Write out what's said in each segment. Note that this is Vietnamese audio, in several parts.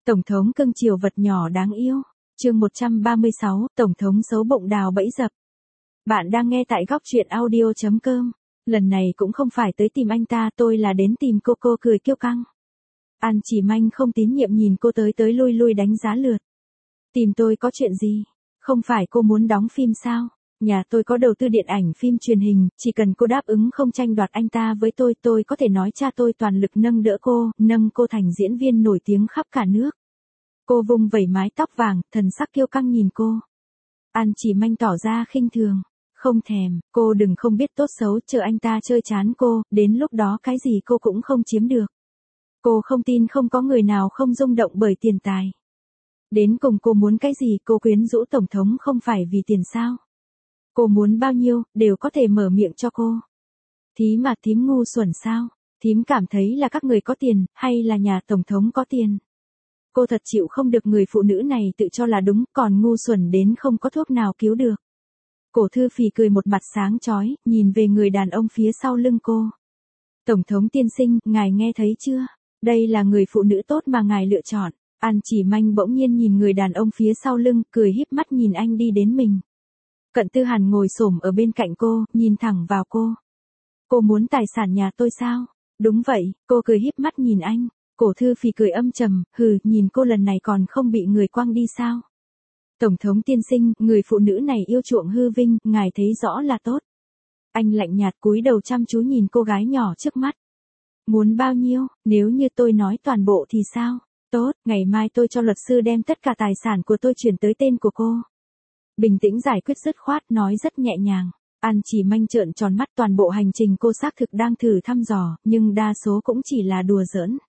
Tổng thống cưng chiều vật nhỏ đáng yêu. Chương 136, Tổng thống xấu bụng đào bẫy dập. Bạn đang nghe tại góc truyện audio.com. Lần này cũng không phải tới tìm anh ta, tôi là đến tìm cô cười kiêu căng. An Chỉ Manh không tín nhiệm nhìn cô tới lui đánh giá lượt. Tìm tôi có chuyện gì? Không phải cô muốn đóng phim sao? Nhà tôi có đầu tư điện ảnh phim truyền hình, chỉ cần cô đáp ứng không tranh đoạt anh ta với tôi có thể nói cha tôi toàn lực nâng đỡ cô, nâng cô thành diễn viên nổi tiếng khắp cả nước. Cô vung vẩy mái tóc vàng, thần sắc kiêu căng nhìn cô. An Chỉ Manh tỏ ra khinh thường. Không thèm, cô đừng không biết tốt xấu, chờ anh ta chơi chán cô, đến lúc đó cái gì cô cũng không chiếm được. Cô không tin không có người nào không rung động bởi tiền tài. Đến cùng cô muốn cái gì, cô quyến rũ tổng thống không phải vì tiền sao? Cô muốn bao nhiêu, đều có thể mở miệng cho cô. Thím ngu xuẩn sao? Thím cảm thấy là các người có tiền, hay là nhà tổng thống có tiền? Cô thật chịu không được người phụ nữ này tự cho là đúng, còn ngu xuẩn đến không có thuốc nào cứu được. Cổ Thư Phì cười một mặt sáng chói, nhìn về người đàn ông phía sau lưng cô. Tổng thống tiên sinh, ngài nghe thấy chưa? Đây là người phụ nữ tốt mà ngài lựa chọn. An Chỉ Manh bỗng nhiên nhìn người đàn ông phía sau lưng, cười híp mắt nhìn anh đi đến mình. Cận Tư Hàn ngồi xổm ở bên cạnh cô, nhìn thẳng vào cô. Cô muốn tài sản nhà tôi sao? Đúng vậy, cô cười híp mắt nhìn anh. Cổ Thư Phì cười âm trầm, hừ, nhìn cô lần này còn không bị người quăng đi sao? Tổng thống tiên sinh, người phụ nữ này yêu chuộng hư vinh, ngài thấy rõ là tốt. Anh lạnh nhạt cúi đầu chăm chú nhìn cô gái nhỏ trước mắt. Muốn bao nhiêu, nếu như tôi nói toàn bộ thì sao? Tốt, ngày mai tôi cho luật sư đem tất cả tài sản của tôi chuyển tới tên của cô. Bình tĩnh giải quyết dứt khoát, nói rất nhẹ nhàng. An Chỉ Manh trợn tròn mắt, toàn bộ hành trình cô xác thực đang thử thăm dò, nhưng đa số cũng chỉ là đùa giỡn.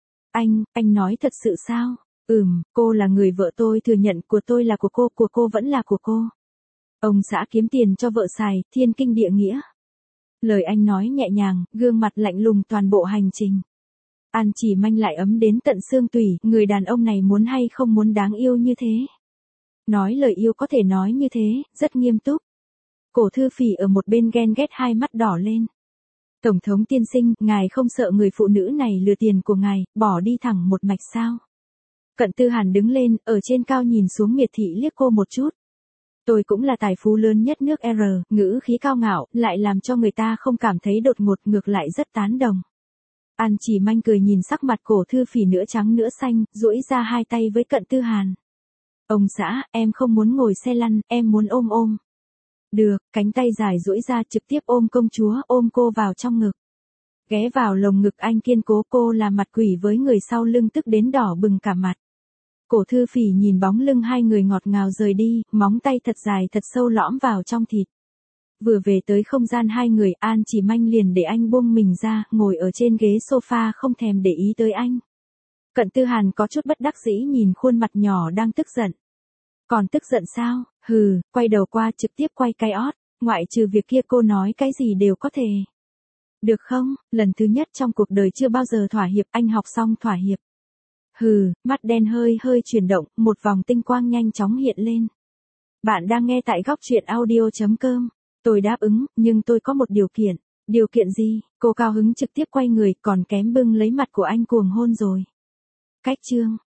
Anh nói thật sự sao? Cô là người vợ, tôi thừa nhận, của tôi là của cô vẫn là của cô. Ông xã kiếm tiền cho vợ xài, thiên kinh địa nghĩa. Lời anh nói nhẹ nhàng, gương mặt lạnh lùng toàn bộ hành trình. An Chỉ Manh lại ấm đến tận xương tủy, người đàn ông này muốn hay không muốn đáng yêu như thế. Nói lời yêu có thể nói như thế, rất nghiêm túc. Cổ Thư Phì ở một bên ghen ghét, hai mắt đỏ lên. Tổng thống tiên sinh, ngài không sợ người phụ nữ này lừa tiền của ngài, bỏ đi thẳng một mạch sao? Cận Tư Hàn đứng lên, ở trên cao nhìn xuống miệt thị liếc cô một chút. Tôi cũng là tài phú lớn nhất nước ngữ khí cao ngạo, lại làm cho người ta không cảm thấy đột ngột, ngược lại rất tán đồng. An Chỉ Manh cười nhìn sắc mặt Cổ Thư Phì nửa trắng nửa xanh, duỗi ra hai tay với Cận Tư Hàn. Ông xã, em không muốn ngồi xe lăn, em muốn ôm. Được, cánh tay dài duỗi ra trực tiếp ôm công chúa, ôm cô vào trong ngực. Ghé vào lồng ngực anh kiên cố, cô là mặt quỷ với người sau lưng tức đến đỏ bừng cả mặt. Cổ Thư Phì nhìn bóng lưng hai người ngọt ngào rời đi, móng tay thật dài thật sâu lõm vào trong thịt. Vừa về tới không gian hai người, An Chỉ Manh liền để anh buông mình ra, ngồi ở trên ghế sofa không thèm để ý tới anh. Cận Tư Hàn có chút bất đắc dĩ nhìn khuôn mặt nhỏ đang tức giận. Còn tức giận sao? Hừ, quay đầu qua trực tiếp quay cái ót, ngoại trừ việc kia cô nói cái gì đều có thể. Được không? Lần thứ nhất trong cuộc đời chưa bao giờ thỏa hiệp, anh học xong thỏa hiệp. Hừ, mắt đen hơi chuyển động, một vòng tinh quang nhanh chóng hiện lên. Bạn đang nghe tại góc truyện audio.com. Tôi đáp ứng, nhưng tôi có một điều kiện. Điều kiện gì? Cô cao hứng trực tiếp quay người, còn kém bưng lấy mặt của anh cuồng hôn rồi. Cách chương.